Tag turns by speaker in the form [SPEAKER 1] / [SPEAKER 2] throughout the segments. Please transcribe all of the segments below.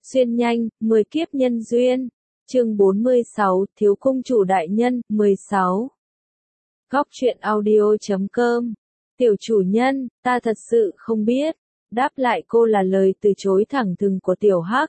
[SPEAKER 1] Xuyên nhanh, 10 kiếp nhân duyên. Chương 46, Thiếu cung chủ đại nhân, 16. Góc truyện audio.com. Tiểu chủ nhân, ta thật sự không biết. Đáp lại cô là lời từ chối thẳng thừng của tiểu hắc.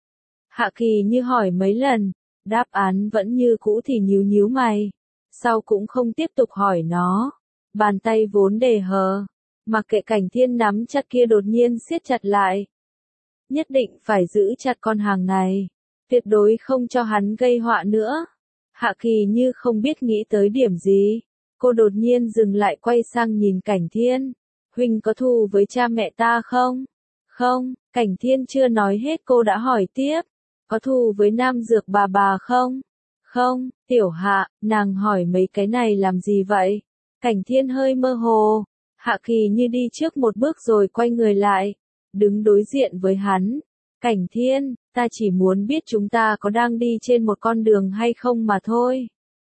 [SPEAKER 1] Hạ Kỳ như hỏi mấy lần, đáp án vẫn như cũ thì nhíu nhíu mày. Sau cũng không tiếp tục hỏi nó. Bàn tay vốn đề hờ, mặc kệ Cảnh Thiên nắm chặt kia đột nhiên siết chặt lại. Nhất định phải giữ chặt con hàng này, tuyệt đối không cho hắn gây họa nữa. Hạ Kỳ như không biết nghĩ tới điểm gì, cô đột nhiên dừng lại quay sang nhìn Cảnh Thiên. Huynh có thù với cha mẹ ta không? Không, Cảnh Thiên chưa nói hết cô đã hỏi tiếp. Có thù với Nam Dược bà không? Không, Tiểu Hạ, nàng hỏi mấy cái này làm gì vậy? Cảnh Thiên hơi mơ hồ. Hạ Kỳ như đi trước một bước rồi quay người lại, đứng đối diện với hắn. Cảnh Thiên, ta chỉ muốn biết chúng ta có đang đi trên một con đường hay không mà thôi.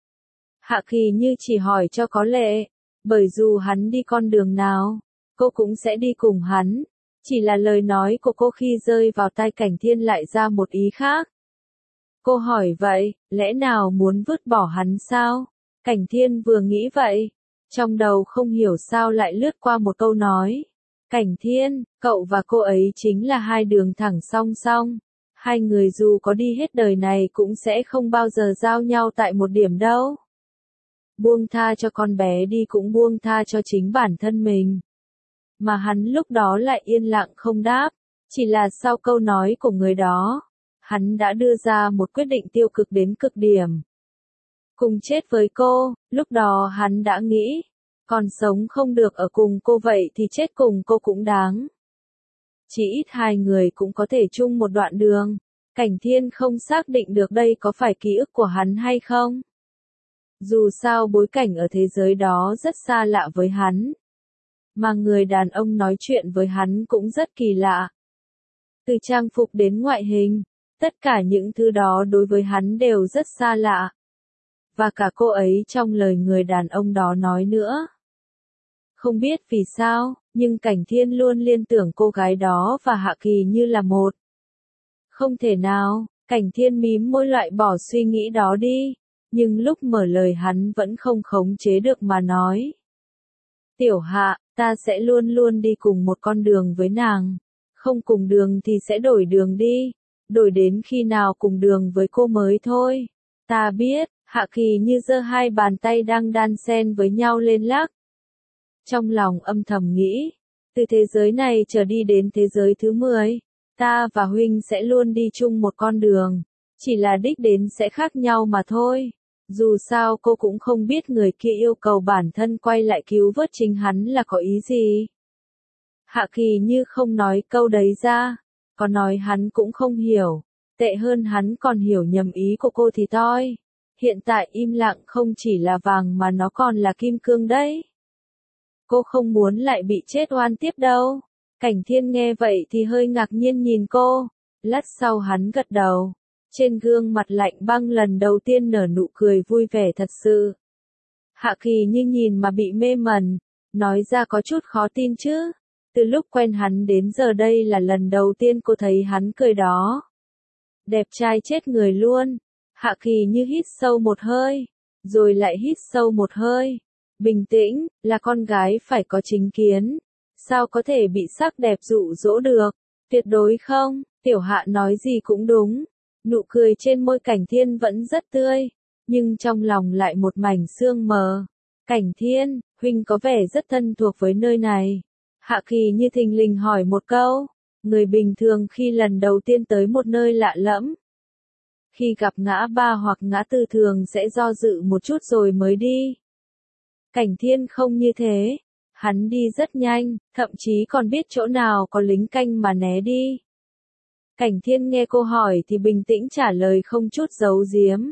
[SPEAKER 1] Hạ Kỳ như chỉ hỏi cho có lệ, bởi dù hắn đi con đường nào, cô cũng sẽ đi cùng hắn. Chỉ là lời nói của cô khi rơi vào tai Cảnh Thiên lại ra một ý khác. Cô hỏi vậy, lẽ nào muốn vứt bỏ hắn sao? Cảnh Thiên vừa nghĩ vậy, trong đầu không hiểu sao lại lướt qua một câu nói. Cảnh Thiên, cậu và cô ấy chính là hai đường thẳng song song. Hai người dù có đi hết đời này cũng sẽ không bao giờ giao nhau tại một điểm đâu. Buông tha cho con bé đi cũng buông tha cho chính bản thân mình. Mà hắn lúc đó lại yên lặng không đáp. Chỉ là sau câu nói của người đó, hắn đã đưa ra một quyết định tiêu cực đến cực điểm. Cùng chết với cô, lúc đó hắn đã nghĩ, còn sống không được ở cùng cô vậy thì chết cùng cô cũng đáng. Chỉ ít hai người cũng có thể chung một đoạn đường. Cảnh Thiên không xác định được đây có phải ký ức của hắn hay không. Dù sao bối cảnh ở thế giới đó rất xa lạ với hắn. Mà người đàn ông nói chuyện với hắn cũng rất kỳ lạ. Từ trang phục đến ngoại hình, tất cả những thứ đó đối với hắn đều rất xa lạ. Và cả cô ấy trong lời người đàn ông đó nói nữa. Không biết vì sao, nhưng Cảnh Thiên luôn liên tưởng cô gái đó và Hạ Kỳ như là một. Không thể nào, Cảnh Thiên mím môi loại bỏ suy nghĩ đó đi, nhưng lúc mở lời hắn vẫn không khống chế được mà nói. Tiểu Hạ, ta sẽ luôn luôn đi cùng một con đường với nàng, không cùng đường thì sẽ đổi đường đi, đổi đến khi nào cùng đường với cô mới thôi. Ta biết, Hạ Kỳ như giơ hai bàn tay đang đan xen với nhau lên lắc. Trong lòng âm thầm nghĩ, từ thế giới này trở đi đến thế giới thứ 10, ta và huynh sẽ luôn đi chung một con đường, chỉ là đích đến sẽ khác nhau mà thôi. Dù sao cô cũng không biết người kia yêu cầu bản thân quay lại cứu vớt chính hắn là có ý gì. Hạ Kỳ như không nói câu đấy ra, có nói hắn cũng không hiểu, tệ hơn hắn còn hiểu nhầm ý của cô thì toi. Hiện tại im lặng không chỉ là vàng mà nó còn là kim cương đấy. Cô không muốn lại bị chết oan tiếp đâu. Cảnh Thiên nghe vậy thì hơi ngạc nhiên nhìn cô. Lát sau hắn gật đầu. Trên gương mặt lạnh băng lần đầu tiên nở nụ cười vui vẻ thật sự. Hạ Kỳ như nhìn mà bị mê mẩn. Nói ra có chút khó tin chứ. Từ lúc quen hắn đến giờ đây là lần đầu tiên cô thấy hắn cười đó. Đẹp trai chết người luôn. Hạ Kỳ như hít sâu một hơi. Rồi lại hít sâu một hơi. Bình tĩnh, là con gái phải có chính kiến. Sao có thể bị sắc đẹp dụ dỗ được? Tuyệt đối không, Tiểu Hạ nói gì cũng đúng. Nụ cười trên môi Cảnh Thiên vẫn rất tươi, nhưng trong lòng lại một mảnh sương mờ. Cảnh Thiên, huynh có vẻ rất thân thuộc với nơi này. Hạ Kỳ như thình lình hỏi một câu. Người bình thường khi lần đầu tiên tới một nơi lạ lẫm, khi gặp ngã ba hoặc ngã tư thường sẽ do dự một chút rồi mới đi. Cảnh Thiên không như thế, hắn đi rất nhanh, thậm chí còn biết chỗ nào có lính canh mà né đi. Cảnh Thiên nghe cô hỏi thì bình tĩnh trả lời không chút giấu giếm.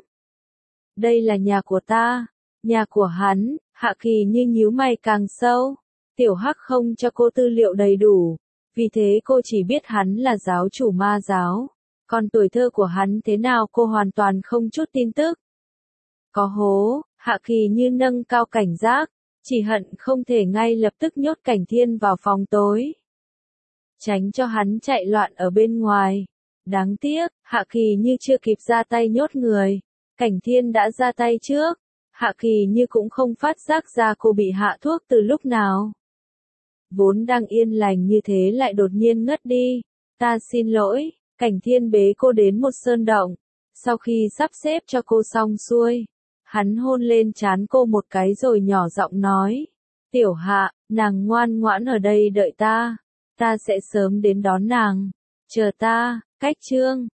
[SPEAKER 1] Đây là nhà của ta, nhà của hắn. Hạ Kỳ như nhíu mày càng sâu. Tiểu Hắc không cho cô tư liệu đầy đủ, vì thế cô chỉ biết hắn là giáo chủ ma giáo. Còn tuổi thơ của hắn thế nào cô hoàn toàn không chút tin tức. Có hố, Hạ Kỳ như nâng cao cảnh giác, chỉ hận không thể ngay lập tức nhốt Cảnh Thiên vào phòng tối. Tránh cho hắn chạy loạn ở bên ngoài. Đáng tiếc, Hạ Kỳ Như chưa kịp ra tay nhốt người. Cảnh Thiên đã ra tay trước. Hạ Kỳ Như cũng không phát giác ra cô bị hạ thuốc từ lúc nào. Vốn đang yên lành như thế lại đột nhiên ngất đi. Ta xin lỗi. Cảnh Thiên bế cô đến một sơn động. Sau khi sắp xếp cho cô xong xuôi, hắn hôn lên trán cô một cái rồi nhỏ giọng nói. Tiểu Hạ, nàng ngoan ngoãn ở đây đợi ta. Ta sẽ sớm đến đón nàng. Chờ ta, cách chương.